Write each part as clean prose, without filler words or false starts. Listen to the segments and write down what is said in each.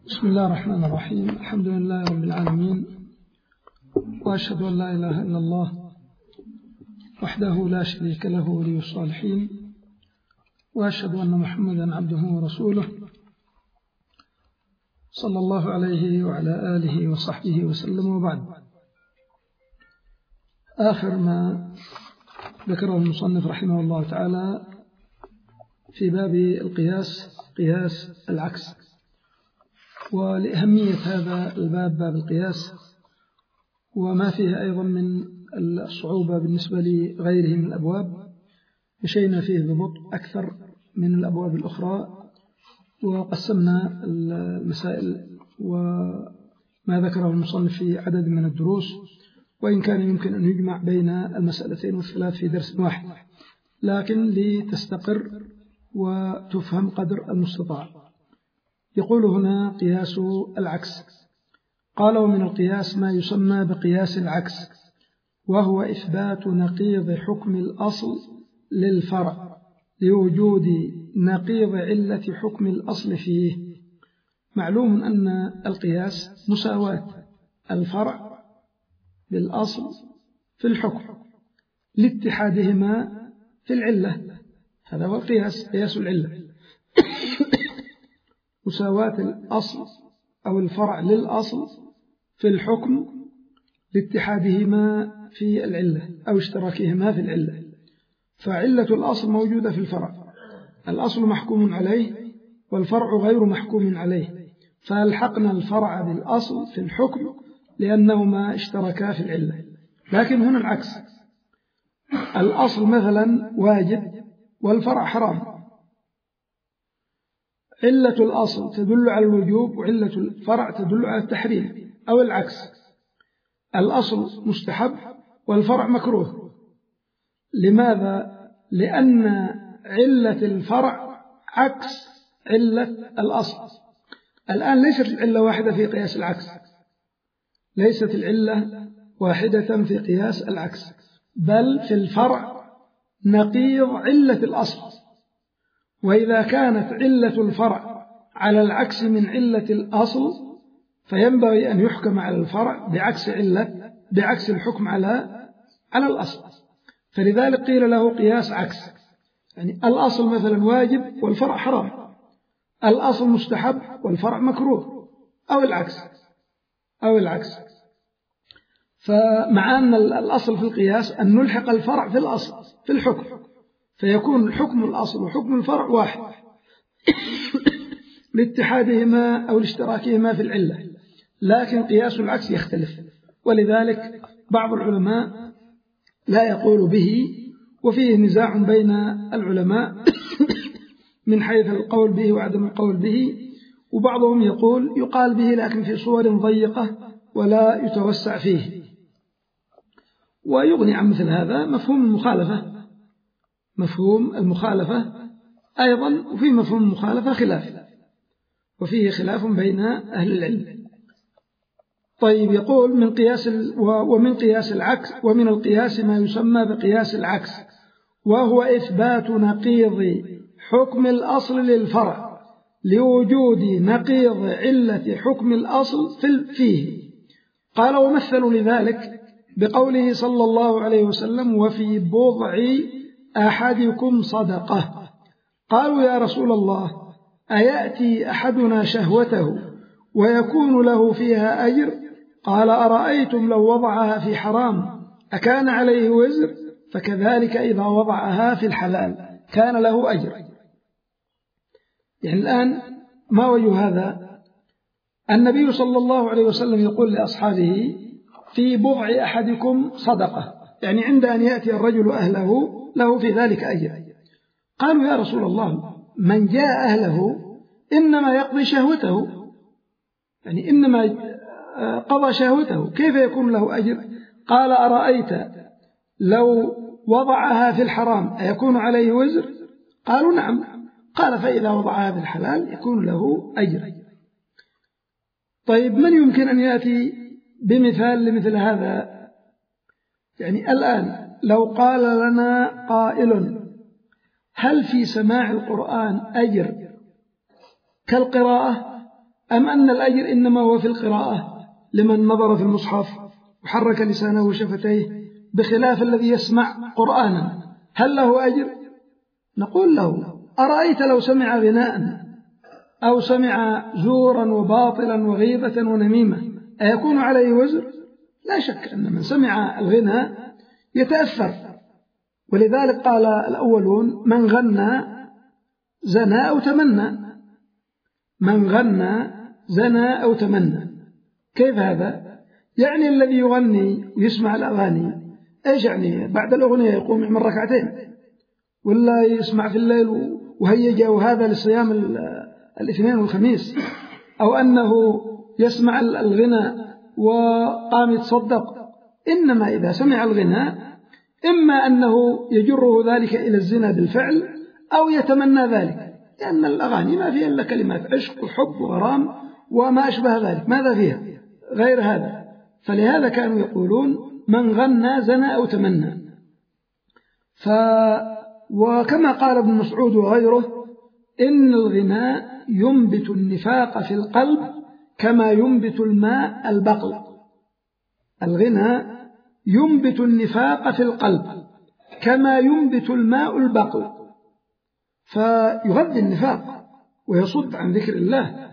بسم الله الرحمن الرحيم. الحمد لله رب العالمين، وأشهد أن لا إله إلا الله وحده لا شريك له ولي الصالحين، وأشهد أن محمدا عبده ورسوله صلى الله عليه وعلى آله وصحبه وسلم. وبعد، آخر ما ذكره المصنف رحمه الله تعالى في باب القياس، قياس العكس. ولأهمية هذا الباب، باب القياس، وما فيه أيضا من الصعوبة بالنسبة لغيره من الأبواب، مشينا فيه ببطء أكثر من الأبواب الأخرى، وقسمنا المسائل وما ذكره المصنف في عدد من الدروس، وإن كان يمكن أن يجمع بين المسألتين والثلاث في درس واحد، لكن لتستقر وتفهم قدر المستطاع. يقول هنا قياس العكس. قال: ومن القياس ما يسمى بقياس العكس، وهو إثبات نقيض حكم الأصل للفرع لوجود نقيض علة حكم الأصل فيه. معلوم أن القياس مساواة الفرع بالأصل في الحكم لاتحادهما في العلة، هذا هو القياس، قياس العلة. مساواة الأصل أو الفرع للأصل في الحكم لاتحادهما في العلة أو اشتراكهما في العلة. فعلة الأصل موجودة في الفرع، الأصل محكوم عليه والفرع غير محكوم عليه، فألحقنا الفرع بالأصل في الحكم لأنهما اشتركا في العلة. لكن هنا العكس، الأصل مثلا واجب والفرع حرام، علة الأصل تدل على الوجوب وعلة الفرع تدل على التحريم، أو العكس، الأصل مستحب والفرع مكروه. لماذا؟ لأن علة الفرع عكس علة الأصل. الآن ليست العلة واحدة في قياس العكس، ليست العلة واحدة في قياس العكس، بل في الفرع نقيض علة الأصل. وإذا كانت علة الفرع على العكس من علة الأصل، فينبغي أن يحكم على الفرع بعكس الحكم على الأصل. فلذلك قيل له قياس عكس، يعني الأصل مثلا واجب والفرع حرام، الأصل مستحب والفرع مكروه، أو العكس. فمع أن الأصل في القياس أن نلحق الفرع في الأصل في الحكم، فيكون حكم الأصل وحكم الفرع واحد لاتحادهما أو لاشتراكهما في العلة. لكن قياس العكس يختلف، ولذلك بعض العلماء لا يقول به، وفيه نزاع بين العلماء من حيث القول به وعدم القول به. وبعضهم يقال به لكن في صور ضيقة ولا يتوسع فيه. ويغني عن مثل هذا مفهوم المخالفة أيضا، وفي مفهوم المخالفة خلاف، وفيه خلاف بين أهل العلم. طيب، يقول ومن قياس العكس، ومن القياس ما يسمى بقياس العكس، وهو إثبات نقيض حكم الأصل للفرع لوجود نقيض علة حكم الأصل فيه. قال: ومثلوا لذلك بقوله صلى الله عليه وسلم: وفي بضع أحدكم صدقة. قالوا: يا رسول الله، أيأتي أحدنا شهوته ويكون له فيها أجر؟ قال: أرأيتم لو وضعها في حرام أكان عليه وزر؟ فكذلك إذا وضعها في الحلال كان له أجر. يعني الآن ما وجه هذا؟ النبي صلى الله عليه وسلم يقول لأصحابه: في بضع أحدكم صدقة، يعني عند أن يأتي الرجل أهله له في ذلك أجر. قالوا: يا رسول الله، من جاء أهله إنما يقضي شهوته، يعني إنما قضى شهوته، كيف يكون له أجر؟ قال: أرأيت لو وضعها في الحرام أيكون عليه وزر؟ قالوا: نعم. قال: فإذا وضعها في الحلال يكون له أجر. طيب، من يمكن أن يأتي بمثال لمثل هذا؟ يعني الآن لو قال لنا قائل: هل في سماع القرآن أجر كالقراءة؟ أم أن الأجر إنما هو في القراءة لمن نظر في المصحف وحرك لسانه وشفتيه، بخلاف الذي يسمع قرآنا هل له أجر؟ نقول له أرأيت لو سمع غناء أو سمع زورا وباطلا وغيبة ونميمة أيكون عليه وزر؟ لا شك أن من سمع الغناء يتأثر، ولذلك قال الأولون من غنى زنى أو تمنى، من غنى زنى أو تمنى. كيف هذا؟ يعني الذي يغني ويسمع الأغاني إيش يعني؟ بعد الأغنية يقوم يعمل ركعتين، ولا يسمع في الليل وهيجه وهذا لصيام الاثنين والخميس، أو أنه يسمع الغناء وقام يتصدق. إنما إذا سمع الغناء إما أنه يجره ذلك إلى الزنا بالفعل أو يتمنى ذلك، لأن الأغاني ما فيها إلا كلمات عشق وحب وغرام وما أشبه ذلك، ماذا فيها غير هذا؟ فلهذا كانوا يقولون من غنى زنى أو تمنى. وكما قال ابن مسعود وغيره إن الغناء ينبت النفاق في القلب كما ينبت الماء البقل. الغناء ينبت النفاق في القلب كما ينبت الماء البقل، فيغذي النفاق ويصد عن ذكر الله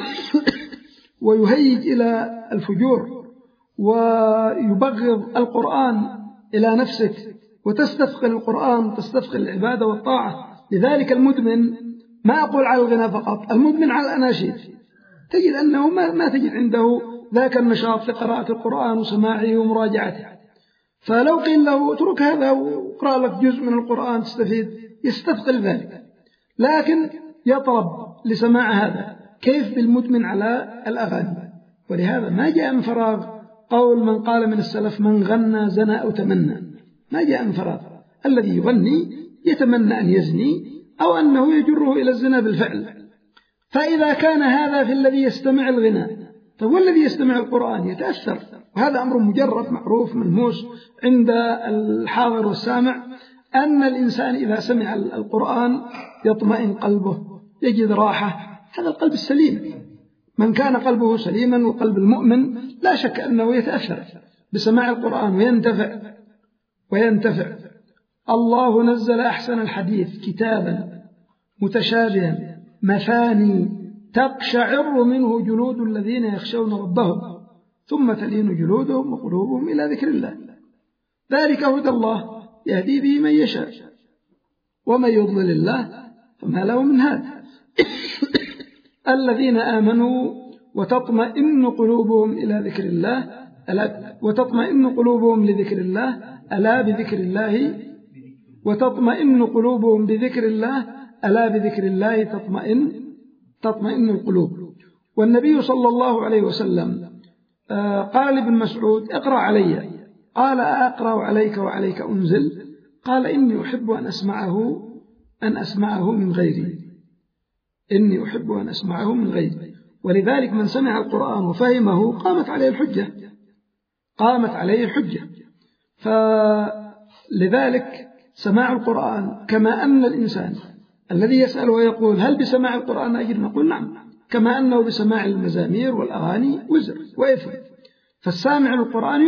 ويهيج إلى الفجور ويبغض القرآن إلى نفسك، وتستثقل القرآن وتستثقل العبادة والطاعة. لذلك المدمن، ما أقول على الغناء فقط، المدمن على الأناشيد تجد أنه ما تجد عنده ذاك النشاط لقراءة القرآن وسماعه ومراجعته، فلو قيل له اترك هذا واقرأ لك جزء من القرآن تستفيد يستثقل ذلك، لكن يطلب لسماع هذا. كيف بالمدمن على الأغاني؟ ولهذا ما جاء من فراغ قول من قال من السلف من غنى زنى أو تمنى، ما جاء من فراغ. الذي يغني يتمنى أن يزني أو أنه يجره إلى الزنا بالفعل. فإذا كان هذا في الذي يستمع الغناء، فهو الذي يستمع القرآن يتأثر، وهذا أمر مجرد معروف ملموس عند الحاضر والسامع، أن الإنسان إذا سمع القرآن يطمئن قلبه، يجد راحة. هذا القلب السليم، من كان قلبه سليما وقلب المؤمن لا شك أنه يتأثر بسماع القرآن وينتفع. الله نزل أحسن الحديث كتابا متشابها مثاني تقشعر منه جلود الذين يخشون ربهم ثم تلين جلودهم وقلوبهم إلى ذكر الله، ذلك هدى الله يهدي به من يشاء ومن يضلل الله فما له من هاد. الذين آمنوا وتطمئن قلوبهم إلى ذكر الله، وتطمئن قلوبهم لذكر الله، ألا بذكر الله، وتطمئن قلوبهم بذكر الله، ألا بذكر الله تطمئن القلوب. والنبي صلى الله عليه وسلم قال لابن مسعود اقرأ علي، قال أقرأ عليك وعليك أنزل؟ قال إني أحب أن أسمعه من غيري، إني أحب أن أسمعه من غيري. ولذلك من سمع القرآن وفهمه قامت عليه الحجة. فلذلك سماع القرآن، كما أن الإنسان الذي يسأل ويقول هل بسماع القرآن أجر؟ نقول نعم، كما أنه بسماع المزامير والأغاني وزر وإثم. فالسامع القرآن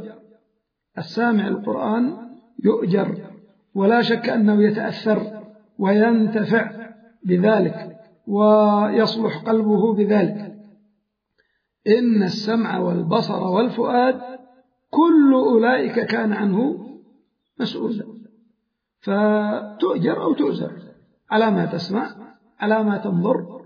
يؤجر، ولا شك أنه يتأثر وينتفع بذلك ويصلح قلبه بذلك. إن السمع والبصر والفؤاد كل أولئك كان عنه مسؤولا. فتؤجر أو تؤزر على ما تسمع، على ما تنظر،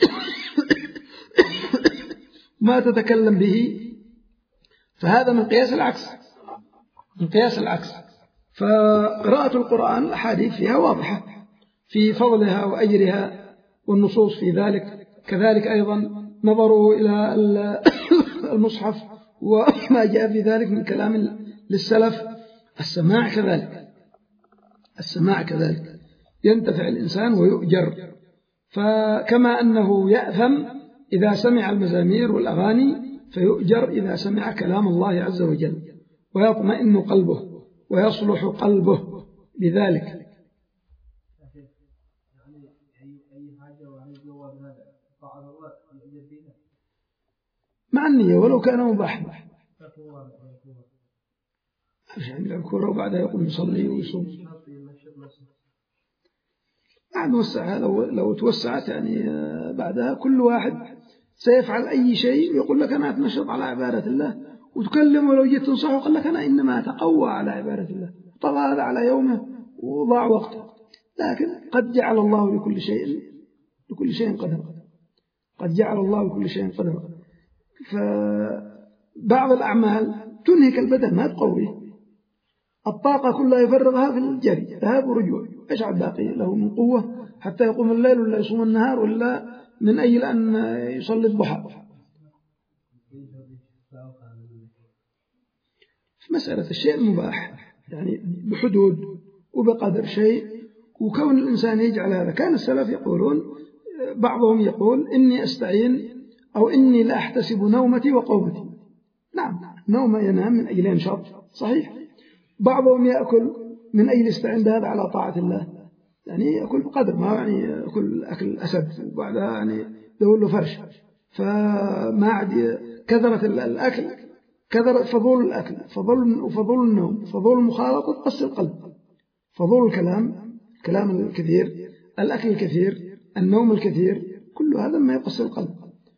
ما تتكلم به. فهذا من قياس العكس. فقراءة القرآن الأحاديث فيها واضحة في فضلها وأجرها والنصوص في ذلك. كذلك أيضا نظروا إلى المصحف وما جاء في ذلك من كلام للسلف. السماع كذلك ينتفع الإنسان ويؤجر. فكما أنه يأثم إذا سمع المزامير والأغاني، فيؤجر إذا سمع كلام الله عز وجل، ويطمئن قلبه ويصلح قلبه بذلك. أي حاجة وهي جواب هذا طاعة الله يؤجر فيها. مع النية ولو كان مباحا. عشان يلعب كورة وبعدها يقوم يصلي ويصوم. بعد وسعها لو توسعت يعني بعدها كل واحد سيفعل أي شيء ويقول لك أنا أتنشط على عبادة الله، وتكلمه لو جيت تنصحه قال لك أنا إنما أتقوى على عبادة الله، طغى هذا على يومه وضاع وقته. لكن قد جعل الله لكل شيء قدرا، قد جعل الله لكل شيء قدرا. فبعض الأعمال تنهك البدن ما تقويه، الطاقة كلها يفرغها في الجري ذهاب ورجوع، إيش عاد باقي له من قوة حتى يقوم الليل ولا يصوم النهار ولا من أجل أن يصلي الضحى. في مسألة الشيء المباح يعني بحدود وبقدر شيء، وكون الإنسان يجعل هذا. كان السلف يقولون، بعضهم يقول إني أستعين أو إني لا أحتسب نومتي وقومتي. نعم، نوم ينام من أجل ينشط صحيح. بعضهم يأكل من أجل يستعين بهذا على طاعة الله، يعني يأكل بقدر ما يعني يأكل أكل أسد وبعدها يعني يدور له فرش، فما عاد كثرة الأكل، كثرة فضول الأكل، فضول النوم، فضول المخالطة تقسي القلب، فضول الكلام الكثير، الأكل الكثير، النوم الكثير، كل هذا ما يقسي القلب.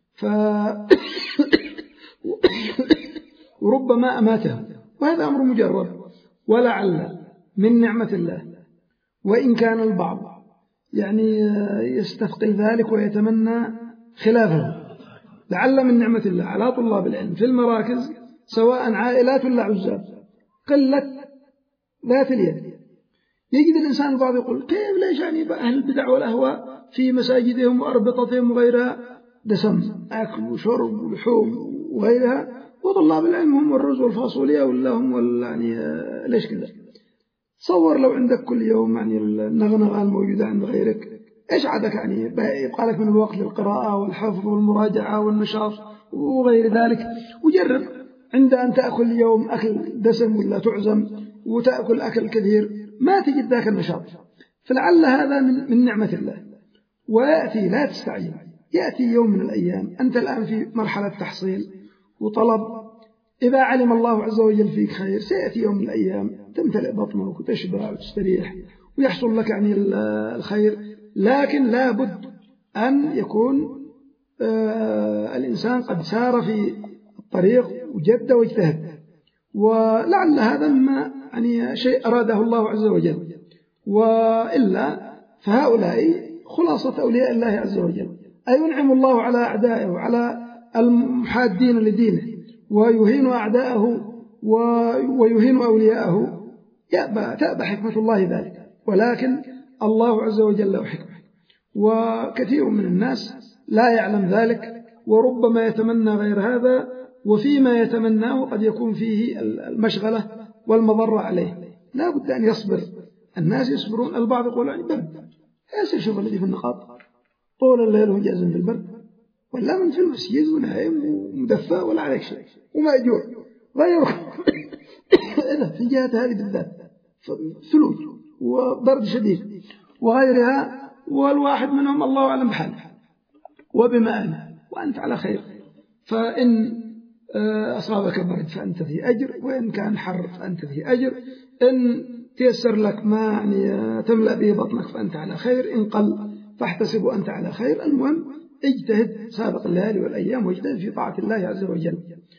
وربما أماته، وهذا أمر مجرد. ولعل من نعمة الله، وإن كان البعض يعني يستثقل ذلك ويتمنى خلافه، لعل من نعمة الله على طلاب العلم في المراكز سواء عائلات ولا عزاب قلة ذات اليد. يجد الإنسان البعض يقول كيف ليش يعني أهل البدع والأهواء في مساجدهم وأربطتهم وغيرها دسم، أكل وشرب ولحوم وغيرها، وطلاب العلم هم الرز والفاصوليا ولا هم يعني ليش كذا؟ تصور لو عندك كل يوم يعني النغنغة الموجودة عند غيرك، إيش عادك يعني يبقى لك من الوقت للقراءة والحفظ والمراجعة والنشاط وغير ذلك. وجرب عند أن تأكل اليوم أكل دسم ولا تعزم وتأكل أكل كثير ما تجد ذاك النشاط. فلعل هذا من نعمة الله. ويأتي، لا تستعجل، يأتي يوم من الأيام أنت الآن في مرحلة تحصيل وطلب، إذا علم الله عز وجل فيك خير سيأتي يوم من الأيام تمتلئ بطنك وتشبع وتستريح ويحصل لك يعني الخير. لكن لا بد أن يكون الإنسان قد سار في الطريق وجد واجتهد، ولعل هذا ما يعني شيء أراده الله عز وجل. وإلا فهؤلاء خلاصة أولياء الله عز وجل، أي ينعم الله على أعدائه وعلى المحادين لدينه ويهين أعداءه ويهين أولياءه، تأبى حكمة الله ذلك. ولكن الله عز وجل له حكمة، وكثير من الناس لا يعلم ذلك وربما يتمنى غير هذا، وفيما يتمناه قد يكون فيه المشغلة والمضرة عليه. لا بد أن يصبر، الناس يصبرون. البعض يقول يعني برد، ياسر شوف الذي في النقاط طول الليل هو جازم بالبرد، ولا من في المسجد ونائم ومدفى ولا عليك شيء ومأجور غيره. إذا في جهة هذه بالذات ثلوج وبرد شديد وغيرها، والواحد منهم الله أعلم بحاله وبمآله وأنت على خير. فإن أصابك برد فأنت في أجر، وإن كان حر فأنت في أجر، إن تيسر لك ما يعني تملأ به بطنك فأنت على خير، إن قل فاحتسب وأنت على خير. المهم اجتهد سابق الليالي والأيام واجتهد في طاعة الله عز وجل.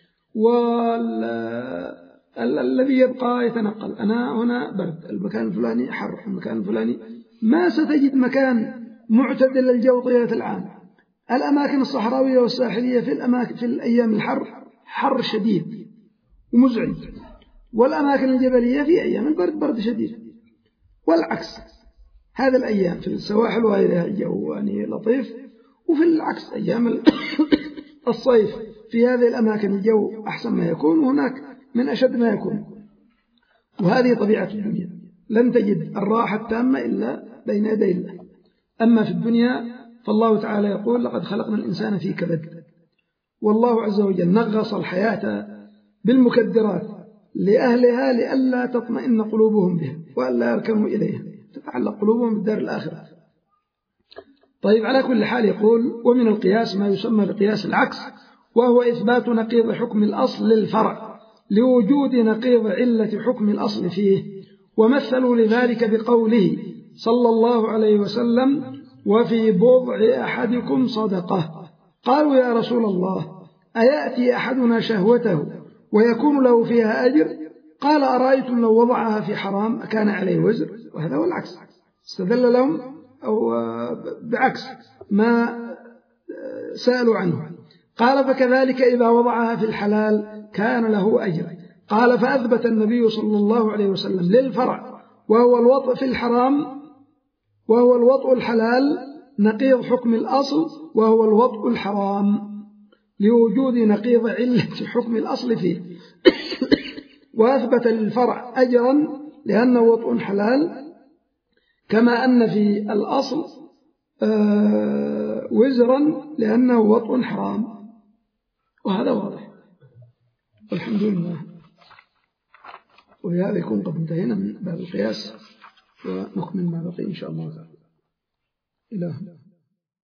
والذي يبقى يتنقل، أنا هنا برد، المكان الفلاني حر، المكان الفلاني ما ستجد مكان معتدل الجو طيلة العام. الأماكن الصحراوية والساحلية في الأيام الحر حر شديد ومزعج، والأماكن الجبلية في أيام البرد برد شديد. والعكس، هذا الأيام في السواحل وغيرها الجو يعني لطيف، وفي العكس أيام الصيف في هذه الأماكن الجو أحسن ما يكون، وهناك من أشد ما يكون. وهذه طبيعة الدنيا، لن تجد الراحة التامة إلا بين يدي الله. أما في الدنيا فالله تعالى يقول لقد خلقنا الإنسان في كبد، والله عز وجل نغص الحياة بالمكدرات لأهلها لئلا تطمئن قلوبهم بها وألا يركنوا إليها، تتعلق قلوبهم بالدار الآخرة. طيب، على كل حال يقول ومن القياس ما يسمى بقياس العكس، وهو إثبات نقيض حكم الأصل للفرع لوجود نقيض علة حكم الأصل فيه. ومثلوا لذلك بقوله صلى الله عليه وسلم: وفي بضع أحدكم صدقة. قالوا: يا رسول الله، أيأتي أحدنا شهوته ويكون له فيها أجر؟ قال: أرأيتم لو وضعها في حرام أكان عليه وزر؟ وهذا هو العكس، استدل لهم أو بعكس ما سألوا عنه. قال: فكذلك إذا وضعها في الحلال كان له أجر. قال: فأثبت النبي صلى الله عليه وسلم للفرع وهو الوطء في الحرام وهو الوطء الحلال نقيض حكم الأصل وهو الوطء الحرام لوجود نقيض علة حكم الأصل فيه. وأثبت للفرع أجرا لأنه وطء حلال، كما أن في الأصل وزرا لأنه وطء حرام. وهذا واضح، والحمد لله. وبهذا يكون قد انتهينا من باب القياس، ونكمل ما بقي إن شاء الله تعالى. إلى